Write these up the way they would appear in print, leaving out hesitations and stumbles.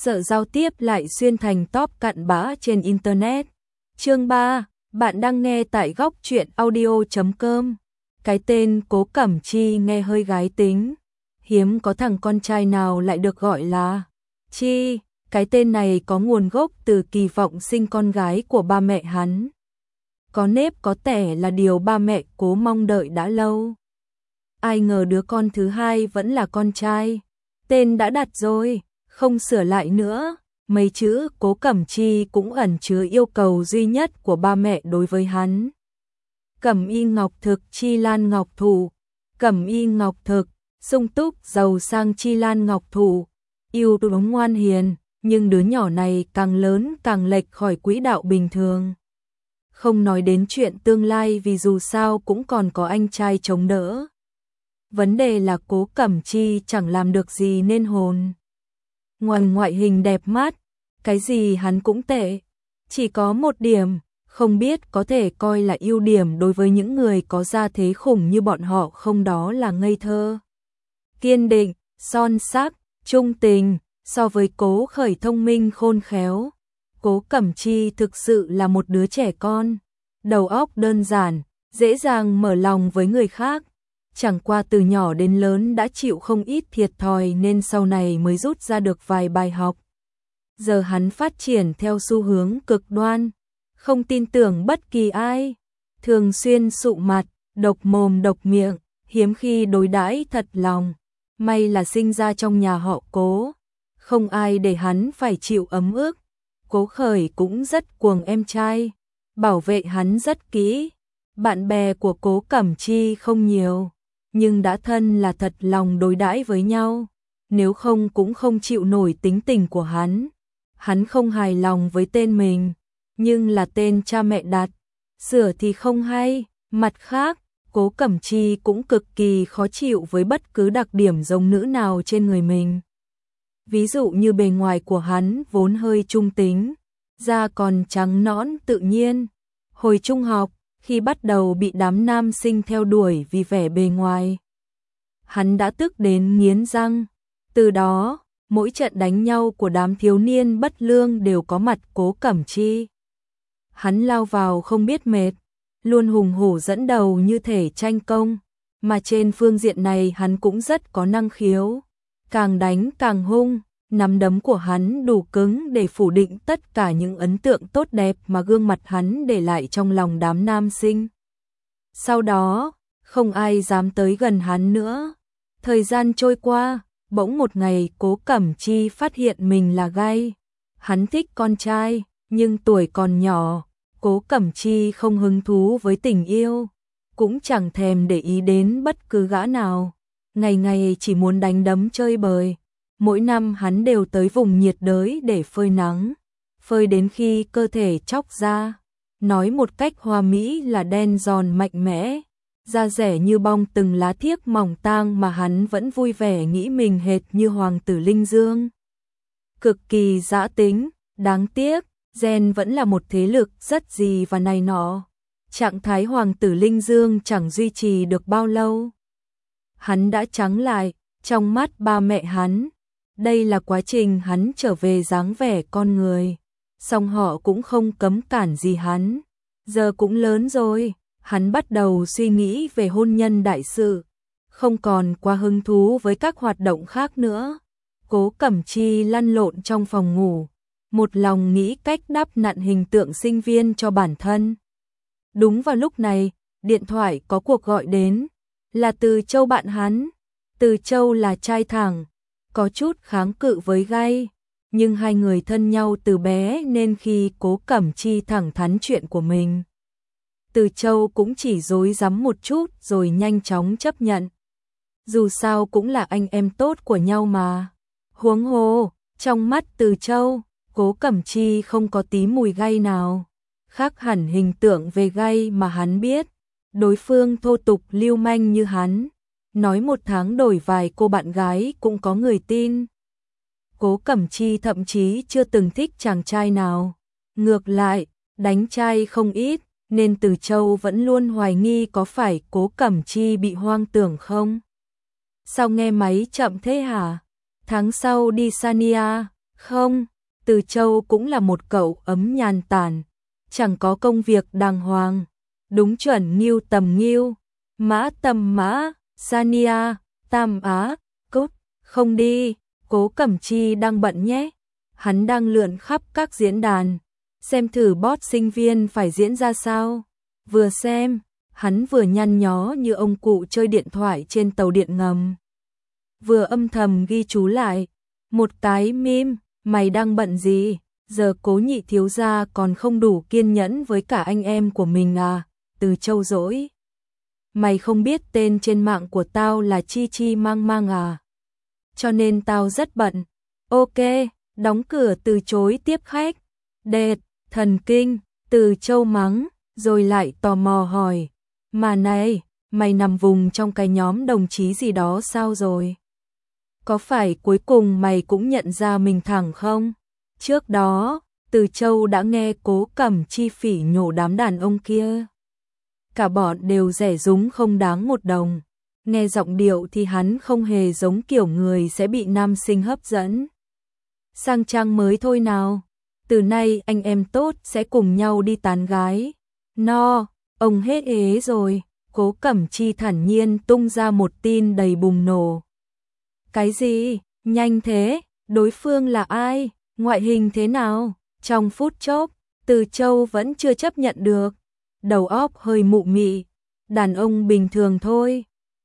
sợ giao tiếp lại xuyên thành top cặn bã trên Internet. Chương 3, bạn đang nghe tại góc truyện audio.com. Cái tên Cố Cẩm Chi nghe hơi gái tính. Hiếm có thằng con trai nào lại được gọi là Chi. Cái tên này có nguồn gốc từ kỳ vọng sinh con gái của ba mẹ hắn. Có nếp có tẻ là điều ba mẹ Cố mong đợi đã lâu. Ai ngờ đứa con thứ hai vẫn là con trai. Tên đã đặt rồi, không sửa lại nữa. Mấy chữ Cố Cẩm Chi cũng ẩn chứa yêu cầu duy nhất của ba mẹ đối với hắn. Cẩm y ngọc thực, chi lan ngọc thủ. Cẩm y ngọc thực, sung túc giàu sang, chi lan ngọc thủ. Yêu tú ngoan hiền, nhưng đứa nhỏ này càng lớn càng lệch khỏi quỹ đạo bình thường. Không nói đến chuyện tương lai vì dù sao cũng còn có anh trai chống đỡ. Vấn đề là Cố Cẩm Chi chẳng làm được gì nên hồn. Ngoài ngoại hình đẹp mắt, cái gì hắn cũng tệ. Chỉ có một điểm, không biết có thể coi là ưu điểm đối với những người có gia thế khủng như bọn họ không, đó là ngây thơ. Kiên định, son sắc, trung tình, so với Cố Khởi thông minh khôn khéo. Cố Cẩm Chi thực sự là một đứa trẻ con, đầu óc đơn giản, dễ dàng mở lòng với người khác. Chẳng qua từ nhỏ đến lớn đã chịu không ít thiệt thòi nên sau này mới rút ra được vài bài học. Giờ hắn phát triển theo xu hướng cực đoan, không tin tưởng bất kỳ ai, thường xuyên sụ mặt, độc mồm độc miệng, hiếm khi đối đãi thật lòng. May là sinh ra trong nhà họ Cố, không ai để hắn phải chịu ấm ức. Cố Khởi cũng rất cuồng em trai, bảo vệ hắn rất kỹ. Bạn bè của Cố Cẩm Chi không nhiều, nhưng đã thân là thật lòng đối đãi với nhau, nếu không cũng không chịu nổi tính tình của hắn. Hắn không hài lòng với tên mình, nhưng là tên cha mẹ đặt, sửa thì không hay. Mặt khác, Cố Cẩm Chi cũng cực kỳ khó chịu với bất cứ đặc điểm giống nữ nào trên người mình. Ví dụ như bề ngoài của hắn vốn hơi trung tính, da còn trắng nõn tự nhiên. Hồi trung học, khi bắt đầu bị đám nam sinh theo đuổi vì vẻ bề ngoài, hắn đã tức đến nghiến răng. Từ đó, mỗi trận đánh nhau của đám thiếu niên bất lương đều có mặt Cố Cẩm Chi. Hắn lao vào không biết mệt, luôn hùng hổ dẫn đầu như thể tranh công, mà trên phương diện này hắn cũng rất có năng khiếu. Càng đánh càng hung, nắm đấm của hắn đủ cứng để phủ định tất cả những ấn tượng tốt đẹp mà gương mặt hắn để lại trong lòng đám nam sinh. Sau đó, không ai dám tới gần hắn nữa. Thời gian trôi qua, bỗng một ngày Cố Cẩm Chi phát hiện mình là gay. Hắn thích con trai, nhưng tuổi còn nhỏ, Cố Cẩm Chi không hứng thú với tình yêu, cũng chẳng thèm để ý đến bất cứ gã nào. Ngày ngày chỉ muốn đánh đấm chơi bời. Mỗi năm hắn đều tới vùng nhiệt đới để phơi nắng, phơi đến khi cơ thể chóc ra. Nói một cách hoa mỹ là đen giòn mạnh mẽ, da rẻ như bong từng lá thiếc mỏng tang, mà hắn vẫn vui vẻ nghĩ mình hệt như hoàng tử Linh Dương. Cực kỳ dã tính, đáng tiếc, gen vẫn là một thế lực rất gì và này nọ. Trạng thái hoàng tử Linh Dương chẳng duy trì được bao lâu. Hắn đã trắng lại, trong mắt ba mẹ hắn. Đây là quá trình hắn trở về dáng vẻ con người. Song họ cũng không cấm cản gì hắn. Giờ cũng lớn rồi, hắn bắt đầu suy nghĩ về hôn nhân đại sự, không còn quá hứng thú với các hoạt động khác nữa. Cố Cẩm Chi lăn lộn trong phòng ngủ, một lòng nghĩ cách đắp nặn hình tượng sinh viên cho bản thân. Đúng vào lúc này, điện thoại có cuộc gọi đến, là Từ Châu bạn hắn. Từ Châu là trai thẳng, có chút kháng cự với gay, nhưng hai người thân nhau từ bé nên khi Cố Cẩm Chi thẳng thắn chuyện của mình, Từ Châu cũng chỉ rối rắm một chút rồi nhanh chóng chấp nhận. Dù sao cũng là anh em tốt của nhau mà. Huống hồ, trong mắt Từ Châu, Cố Cẩm Chi không có tí mùi gay nào. Khác hẳn hình tượng về gay mà hắn biết. Đối phương thô tục lưu manh như hắn, nói một tháng đổi vài cô bạn gái cũng có người tin. Cố Cẩm Chi thậm chí chưa từng thích chàng trai nào. Ngược lại, đánh trai không ít, nên Từ Châu vẫn luôn hoài nghi có phải Cố Cẩm Chi bị hoang tưởng không. Sao nghe máy chậm thế hả? Tháng sau đi Sania, Không, Từ Châu cũng là một cậu ấm nhàn tản, chẳng có công việc đàng hoàng. Đúng chuẩn Ngưu tầm Ngưu, Mã tầm Mã, Sania, Tam Á, cốt, không đi, Cố Cẩm Chi đang bận nhé. Hắn đang lượn khắp các diễn đàn, xem thử boss sinh viên phải diễn ra sao. Vừa xem, hắn vừa nhăn nhó như ông cụ chơi điện thoại trên tàu điện ngầm. Vừa âm thầm ghi chú lại, một cái meme, mày đang bận gì? Giờ Cố nhị thiếu gia còn không đủ kiên nhẫn với cả anh em của mình à? Từ Châu dỗi. Mày không biết tên trên mạng của tao là Chi Chi Mang Mang à? Cho nên tao rất bận. Ok, đóng cửa từ chối tiếp khách. Đệt, thần kinh, Từ Châu mắng, rồi lại tò mò hỏi. Mà này, mày nằm vùng trong cái nhóm đồng chí gì đó sao rồi? Có phải cuối cùng mày cũng nhận ra mình thẳng không? Trước đó, Từ Châu đã nghe Cố Cẩm Chi phỉ nhổ đám đàn ông kia. Cả bọn đều rẻ rúng không đáng một đồng. Nghe giọng điệu thì hắn không hề giống kiểu người sẽ bị nam sinh hấp dẫn. Sang trang mới thôi nào. Từ nay anh em tốt sẽ cùng nhau đi tán gái. No, ông hết ế rồi. Cố Cẩm Chi thản nhiên tung ra một tin đầy bùng nổ. Cái gì? Nhanh thế? Đối phương là ai? Ngoại hình thế nào? Trong phút chốc, Từ Châu vẫn chưa chấp nhận được. Đầu óc hơi mụ mị. Đàn ông bình thường thôi.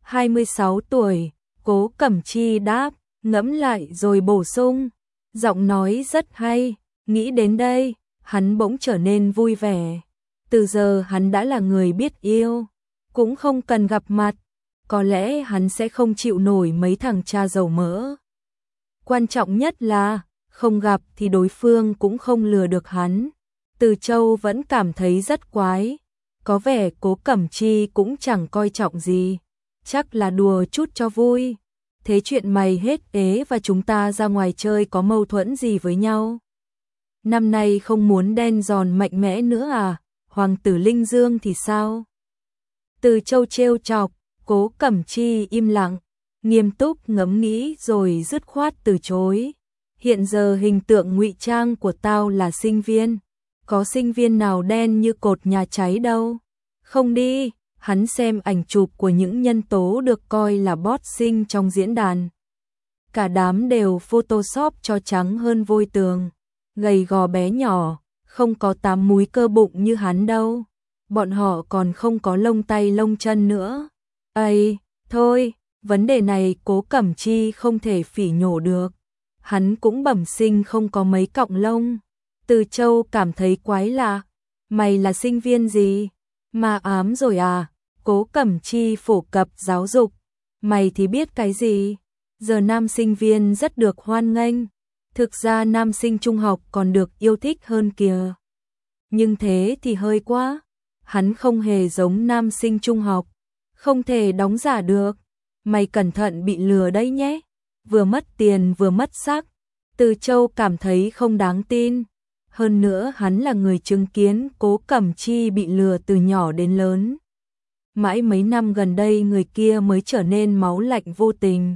26 tuổi, Cố Cẩm Chi đáp, ngẫm lại rồi bổ sung. Giọng nói rất hay. Nghĩ đến đây, hắn bỗng trở nên vui vẻ. Từ giờ hắn đã là người biết yêu. Cũng không cần gặp mặt. Có lẽ hắn sẽ không chịu nổi mấy thằng cha dầu mỡ. Quan trọng nhất là, không gặp thì đối phương cũng không lừa được hắn. Từ Châu vẫn cảm thấy rất quái. Có vẻ Cố Cẩm Chi cũng chẳng coi trọng gì. Chắc là đùa chút cho vui. Thế chuyện mày hết ế và chúng ta ra ngoài chơi có mâu thuẫn gì với nhau? Năm nay không muốn đen giòn mạnh mẽ nữa à? Hoàng tử Linh Dương thì sao? Từ Châu trêu chọc. Cố Cẩm Chi im lặng, nghiêm túc ngẫm nghĩ rồi dứt khoát từ chối. Hiện giờ hình tượng ngụy trang của tao là sinh viên. Có sinh viên nào đen như cột nhà cháy đâu. Không đi, hắn xem ảnh chụp của những nhân tố được coi là boss sinh trong diễn đàn. Cả đám đều photoshop cho trắng hơn vôi tường. Gầy gò bé nhỏ, không có 8 múi cơ bụng như hắn đâu. Bọn họ còn không có lông tay lông chân nữa. Ây, thôi, vấn đề này Cố Cẩm Chi không thể phỉ nhổ được. Hắn cũng bẩm sinh không có mấy cọng lông. Từ Châu cảm thấy quái lạ. Mày là sinh viên gì? Ma ám rồi à? Cố Cẩm Chi phổ cập giáo dục. Mày thì biết cái gì? Giờ nam sinh viên rất được hoan nghênh. Thực ra nam sinh trung học còn được yêu thích hơn kìa. Nhưng thế thì hơi quá. Hắn không hề giống nam sinh trung học. Không thể đóng giả được. Mày cẩn thận bị lừa đấy nhé. Vừa mất tiền vừa mất sắc. Từ Châu cảm thấy không đáng tin. Hơn nữa hắn là người chứng kiến Cố Cẩm Chi bị lừa từ nhỏ đến lớn. Mãi mấy năm gần đây người kia mới trở nên máu lạnh vô tình.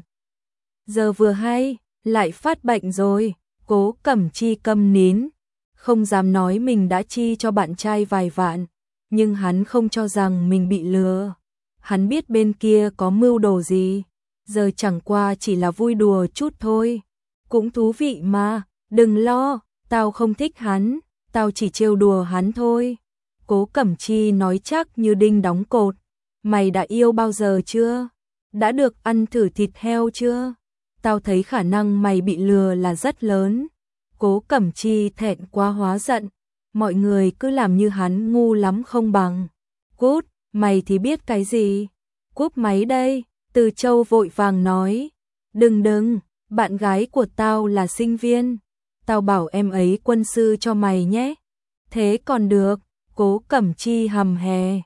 Giờ vừa hay, lại phát bệnh rồi. Cố Cẩm Chi câm nín. Không dám nói mình đã chi cho bạn trai vài vạn. Nhưng hắn không cho rằng mình bị lừa. Hắn biết bên kia có mưu đồ gì. Giờ chẳng qua chỉ là vui đùa chút thôi. Cũng thú vị mà, đừng lo, tao không thích hắn, tao chỉ trêu đùa hắn thôi. Cố Cẩm Chi nói chắc như đinh đóng cột. Mày đã yêu bao giờ chưa? Đã được ăn thử thịt heo chưa? Tao thấy khả năng mày bị lừa là rất lớn. Cố Cẩm Chi thẹn quá hóa giận. Mọi người cứ làm như hắn ngu lắm không bằng. Cút, mày thì biết cái gì? Cúp máy đây, Từ Châu vội vàng nói. Đừng, bạn gái của tao là sinh viên. Tao bảo em ấy quân sư cho mày nhé. Thế còn được, Cố Cẩm Chi hầm hè.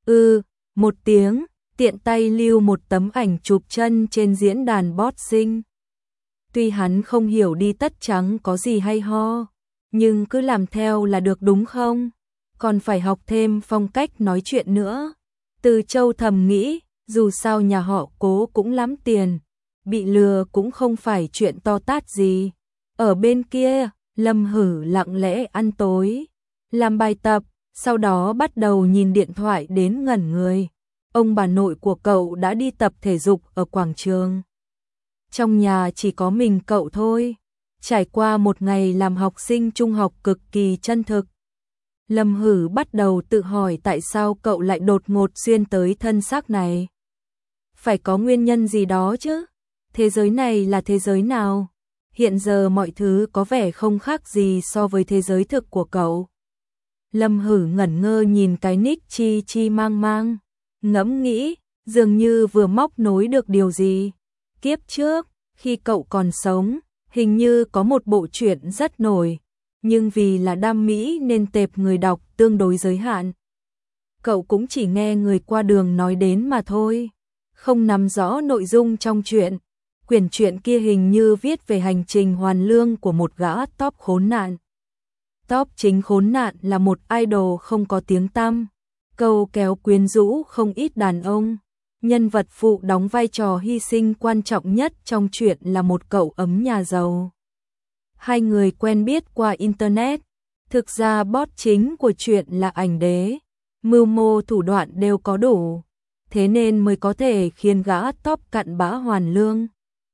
Một tiếng, tiện tay lưu một tấm ảnh chụp chân trên diễn đàn boxing. Tuy hắn không hiểu đi tất trắng có gì hay ho, nhưng cứ làm theo là được đúng không? Còn phải học thêm phong cách nói chuyện nữa. Từ Châu thầm nghĩ, dù sao nhà họ Cố cũng lắm tiền, bị lừa cũng không phải chuyện to tát gì. Ở bên kia, Lâm Hử lặng lẽ ăn tối, làm bài tập, sau đó bắt đầu nhìn điện thoại đến ngẩn người. Ông bà nội của cậu đã đi tập thể dục ở quảng trường. Trong nhà chỉ có mình cậu thôi. Trải qua một ngày làm học sinh trung học cực kỳ chân thực, Lâm Hử bắt đầu tự hỏi tại sao cậu lại đột ngột xuyên tới thân xác này. Phải có nguyên nhân gì đó chứ? Thế giới này là thế giới nào? Hiện giờ mọi thứ có vẻ không khác gì so với thế giới thực của cậu. Lâm Hử ngẩn ngơ nhìn cái nick chi chi mang mang, ngẫm nghĩ, dường như vừa móc nối được điều gì. Kiếp trước, khi cậu còn sống, hình như có một bộ truyện rất nổi, nhưng vì là đam mỹ nên tệp người đọc tương đối giới hạn. Cậu cũng chỉ nghe người qua đường nói đến mà thôi, không nắm rõ nội dung trong truyện. Quyển truyện kia hình như viết về hành trình hoàn lương của một gã top khốn nạn. Top chính khốn nạn là một idol không có tiếng tăm, câu kéo quyến rũ không ít đàn ông. Nhân vật phụ đóng vai trò hy sinh quan trọng nhất trong truyện là một cậu ấm nhà giàu. Hai người quen biết qua Internet. Thực ra boss chính của truyện là ảnh đế, mưu mô thủ đoạn đều có đủ, thế nên mới có thể khiến gã top cặn bã hoàn lương.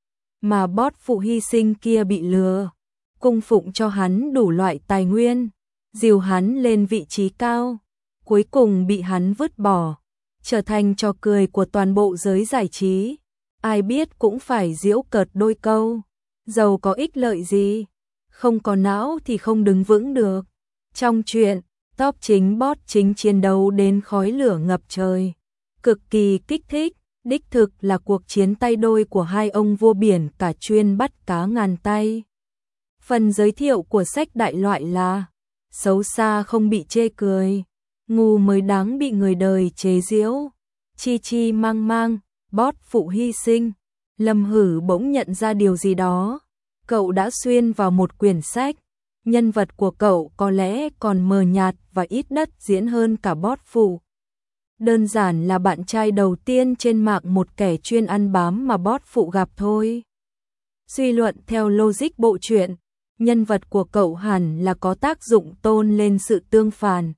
Mà boss phụ hy sinh kia bị lừa, cung phụng cho hắn đủ loại tài nguyên, dìu hắn lên vị trí cao, cuối cùng bị hắn vứt bỏ, trở thành trò cười của toàn bộ giới giải trí. Ai biết cũng phải giễu cợt đôi câu, giàu có ích lợi gì, không có não thì không đứng vững được. Trong truyện, top chính boss chính chiến đấu đến khói lửa ngập trời, cực kỳ kích thích, đích thực là cuộc chiến tay đôi của hai ông vua biển cả chuyên bắt cá ngàn tay. Phần giới thiệu của sách đại loại là xấu xa không bị chê cười, ngu mới đáng bị người đời chế giễu. Chi chi mang mang, boss phụ hy sinh. Lâm Hử bỗng nhận ra điều gì đó. Cậu đã xuyên vào một quyển sách. Nhân vật của cậu có lẽ còn mờ nhạt và ít đất diễn hơn cả boss phụ. Đơn giản là bạn trai đầu tiên trên mạng một kẻ chuyên ăn bám mà boss phụ gặp thôi. Suy luận theo logic bộ truyện, nhân vật của cậu hẳn là có tác dụng tôn lên sự tương phản.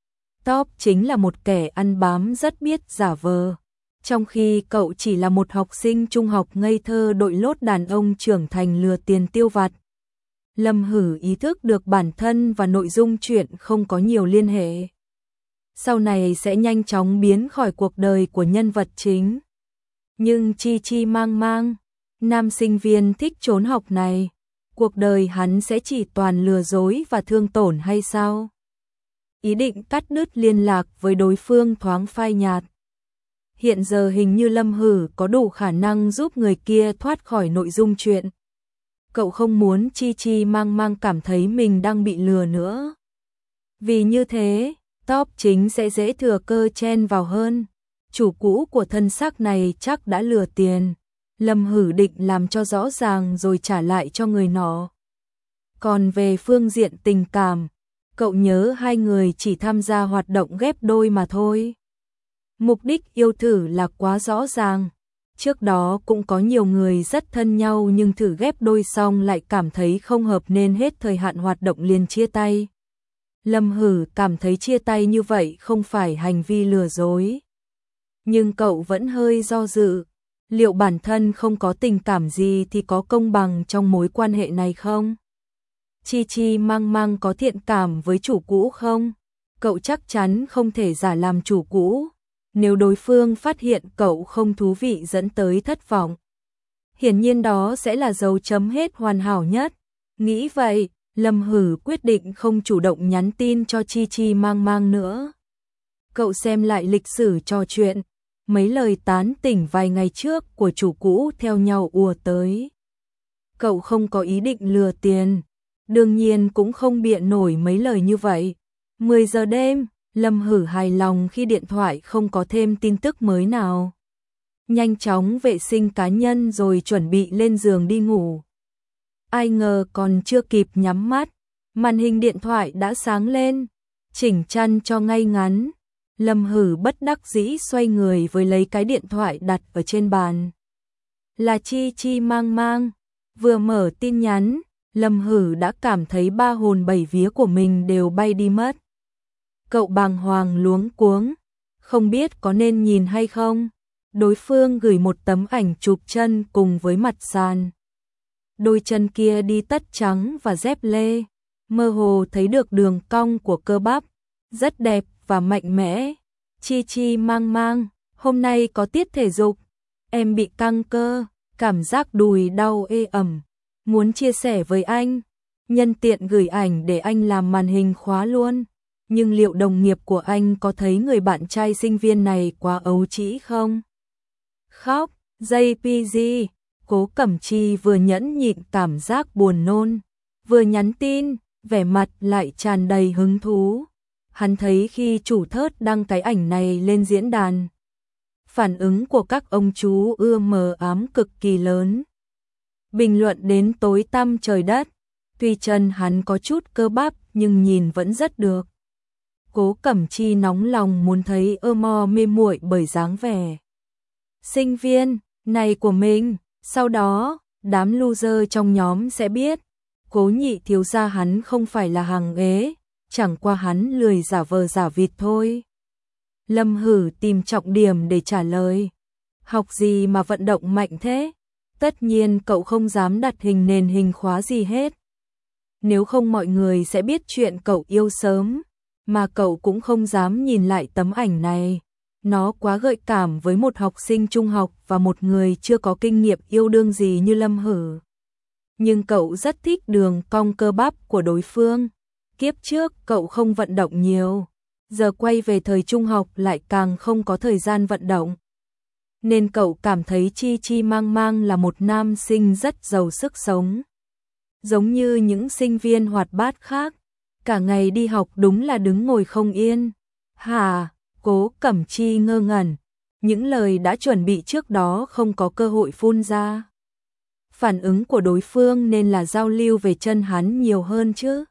Top chính là một kẻ ăn bám rất biết giả vờ, trong khi cậu chỉ là một học sinh trung học ngây thơ đội lốt đàn ông trưởng thành lừa tiền tiêu vặt. Lâm Hử ý thức được bản thân và nội dung truyện không có nhiều liên hệ. Sau này sẽ nhanh chóng biến khỏi cuộc đời của nhân vật chính. Nhưng chi chi mang mang, nam sinh viên thích trốn học này, cuộc đời hắn sẽ chỉ toàn lừa dối và thương tổn hay sao? Ý định cắt đứt liên lạc với đối phương thoáng phai nhạt. Hiện giờ hình như Lâm Hử có đủ khả năng giúp người kia thoát khỏi nội dung truyện. Cậu không muốn chi chi mang mang cảm thấy mình đang bị lừa nữa. Vì như thế, top chính sẽ dễ thừa cơ chen vào hơn. Chủ cũ của thân xác này chắc đã lừa tiền. Lâm Hử định làm cho rõ ràng rồi trả lại cho người nọ. Còn về phương diện tình cảm, cậu nhớ hai người chỉ tham gia hoạt động ghép đôi mà thôi. Mục đích yêu thử là quá rõ ràng. Trước đó cũng có nhiều người rất thân nhau nhưng thử ghép đôi xong lại cảm thấy không hợp nên hết thời hạn hoạt động liền chia tay. Lâm Hử cảm thấy chia tay như vậy không phải hành vi lừa dối. Nhưng cậu vẫn hơi do dự. Liệu bản thân không có tình cảm gì thì có công bằng trong mối quan hệ này không? Chi chi mang mang có thiện cảm với chủ cũ không? Cậu chắc chắn không thể giả làm chủ cũ. Nếu đối phương phát hiện cậu không thú vị dẫn tới thất vọng, hiển nhiên đó sẽ là dấu chấm hết hoàn hảo nhất. Nghĩ vậy, Lâm Hử quyết định không chủ động nhắn tin cho chi chi mang mang nữa. Cậu xem lại lịch sử trò chuyện, mấy lời tán tỉnh vài ngày trước của chủ cũ theo nhau ùa tới. Cậu không có ý định lừa tiền, đương nhiên cũng không bịa nổi mấy lời như vậy. 10 giờ đêm, Lâm Hử hài lòng khi điện thoại không có thêm tin tức mới nào. Nhanh chóng vệ sinh cá nhân rồi chuẩn bị lên giường đi ngủ. Ai ngờ còn chưa kịp nhắm mắt, màn hình điện thoại đã sáng lên. Chỉnh chăn cho ngay ngắn, Lâm Hử bất đắc dĩ xoay người với lấy cái điện thoại đặt ở trên bàn. Là chi chi mang mang, vừa mở tin nhắn, Lâm Hử đã cảm thấy ba hồn bảy vía của mình đều bay đi mất. Cậu bàng hoàng luống cuống, không biết có nên nhìn hay không. Đối phương gửi một tấm ảnh chụp chân cùng với mặt sàn. Đôi chân kia đi tất trắng và dép lê, mơ hồ thấy được đường cong của cơ bắp, rất đẹp và mạnh mẽ. Chi chi mang mang, hôm nay có tiết thể dục, em bị căng cơ, cảm giác đùi đau ê ẩm, muốn chia sẻ với anh, nhân tiện gửi ảnh để anh làm màn hình khóa luôn. Nhưng liệu đồng nghiệp của anh có thấy người bạn trai sinh viên này quá ấu trĩ không? Khóc, JPG, Cố Cẩm Chi vừa nhẫn nhịn cảm giác buồn nôn, vừa nhắn tin, vẻ mặt lại tràn đầy hứng thú. Hắn thấy khi chủ thớt đăng cái ảnh này lên diễn đàn, phản ứng của các ông chú ưa mờ ám cực kỳ lớn. Bình luận đến tối tăm trời đất, tuy chân hắn có chút cơ bắp nhưng nhìn vẫn rất được. Cố Cẩm Chi nóng lòng muốn thấy Mo mê muội bởi dáng vẻ sinh viên này của mình, sau đó đám loser trong nhóm sẽ biết Cố nhị thiếu gia hắn không phải là hàng ế, chẳng qua hắn lười giả vờ giả vịt thôi. Lâm Hử tìm trọng điểm để trả lời. Học gì mà vận động mạnh thế? Tất nhiên cậu không dám đặt hình nền hình khóa gì hết. Nếu không mọi người sẽ biết chuyện cậu yêu sớm, mà cậu cũng không dám nhìn lại tấm ảnh này. Nó quá gợi cảm với một học sinh trung học và một người chưa có kinh nghiệm yêu đương gì như Lâm Hử. Nhưng cậu rất thích đường cong cơ bắp của đối phương. Kiếp trước cậu không vận động nhiều, giờ quay về thời trung học lại càng không có thời gian vận động. Nên cậu cảm thấy Chi Chi Mang Mang là một nam sinh rất giàu sức sống. Giống như những sinh viên hoạt bát khác, cả ngày đi học đúng là đứng ngồi không yên. Hả? Cố Cẩm Chi ngơ ngẩn, những lời đã chuẩn bị trước đó không có cơ hội phun ra. Phản ứng của đối phương nên là giao lưu về chân hắn nhiều hơn chứ.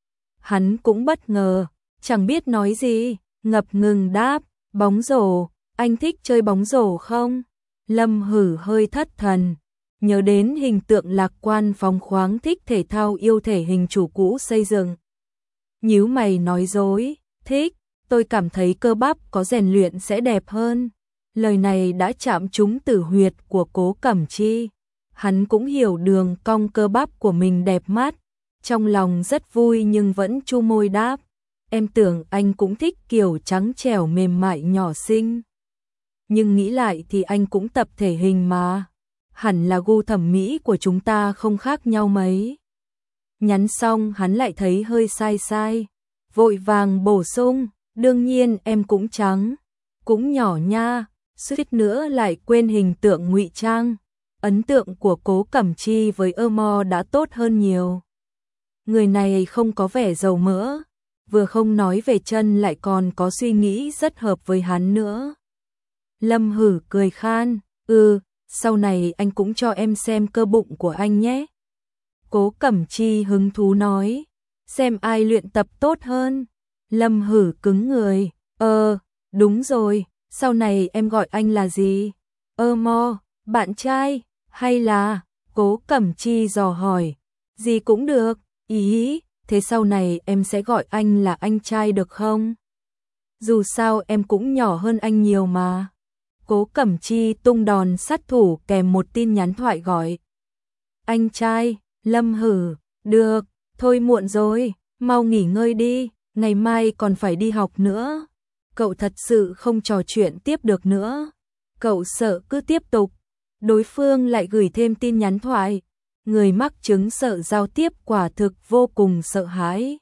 Hắn cũng bất ngờ, chẳng biết nói gì, ngập ngừng đáp, bóng rổ, anh thích chơi bóng rổ không? Lâm Hử hơi thất thần, nhớ đến hình tượng lạc quan phóng khoáng thích thể thao yêu thể hình chủ cũ xây dựng. Nhíu mày nói dối, thích, tôi cảm thấy cơ bắp có rèn luyện sẽ đẹp hơn. Lời này đã chạm trúng tử huyệt của Cố Cẩm Chi. Hắn cũng hiểu đường cong cơ bắp của mình đẹp mắt, trong lòng rất vui nhưng vẫn chu môi đáp. Em tưởng anh cũng thích kiểu trắng trẻo mềm mại nhỏ xinh. Nhưng nghĩ lại thì anh cũng tập thể hình mà. Hẳn là gu thẩm mỹ của chúng ta không khác nhau mấy. Nhắn xong hắn lại thấy hơi sai sai. Vội vàng bổ sung, đương nhiên em cũng trắng, cũng nhỏ nha, suýt nữa lại quên hình tượng ngụy trang. Ấn tượng của Cố Cẩm Chi với Mo đã tốt hơn nhiều. Người này không có vẻ dầu mỡ, vừa không nói về chân lại còn có suy nghĩ rất hợp với hắn nữa. Lâm Hử cười khan, sau này anh cũng cho em xem cơ bụng của anh nhé. Cố Cẩm Chi hứng thú nói, xem ai luyện tập tốt hơn. Lâm Hử cứng người, đúng rồi, sau này em gọi anh là gì? Mo, bạn trai, hay là? Cố Cẩm Chi dò hỏi, gì cũng được, ý, thế sau này em sẽ gọi anh là anh trai được không? Dù sao em cũng nhỏ hơn anh nhiều mà. Cố Cẩm Chi tung đòn sát thủ kèm một tin nhắn thoại gọi. Anh trai, Lâm Hử, được, thôi muộn rồi, mau nghỉ ngơi đi, ngày mai còn phải đi học nữa. Cậu thật sự không trò chuyện tiếp được nữa. Cậu sợ cứ tiếp tục. Đối phương lại gửi thêm tin nhắn thoại. Người mắc chứng sợ giao tiếp quả thực vô cùng sợ hãi.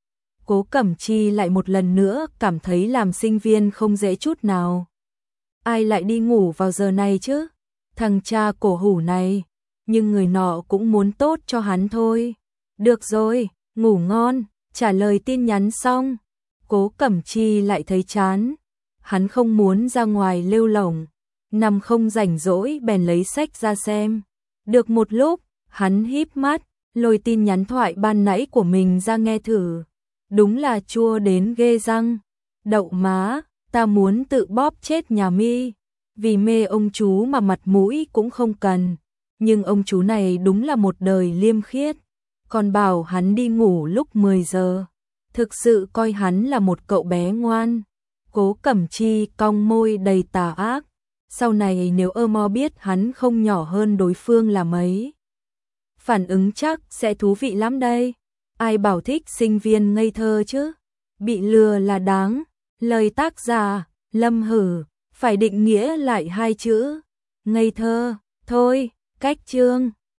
Cố Cẩm Chi lại một lần nữa cảm thấy làm sinh viên không dễ chút nào. Ai lại đi ngủ vào giờ này chứ? Thằng cha cổ hủ này. Nhưng người nọ cũng muốn tốt cho hắn thôi. Được rồi, ngủ ngon. Trả lời tin nhắn xong, Cố Cẩm Chi lại thấy chán. Hắn không muốn ra ngoài lêu lổng, nằm không rảnh rỗi bèn lấy sách ra xem. Được một lúc, hắn híp mắt, lôi tin nhắn thoại ban nãy của mình ra nghe thử. Đúng là chua đến ghê răng. Đậu má, ta muốn tự bóp chết nhà mi. Vì mê ông chú mà mặt mũi cũng không cần. Nhưng ông chú này đúng là một đời liêm khiết. còn bảo hắn đi ngủ lúc 10 giờ. Thực sự coi hắn là một cậu bé ngoan. Cố Cẩm Chi cong môi đầy tà ác. Sau này nếu Mo biết hắn không nhỏ hơn đối phương là mấy, phản ứng chắc sẽ thú vị lắm đây. Ai bảo thích sinh viên ngây thơ chứ. Bị lừa là đáng. Lời tác giả Lâm Hử. Phải định nghĩa lại hai chữ ngây thơ. Thôi, cách chương.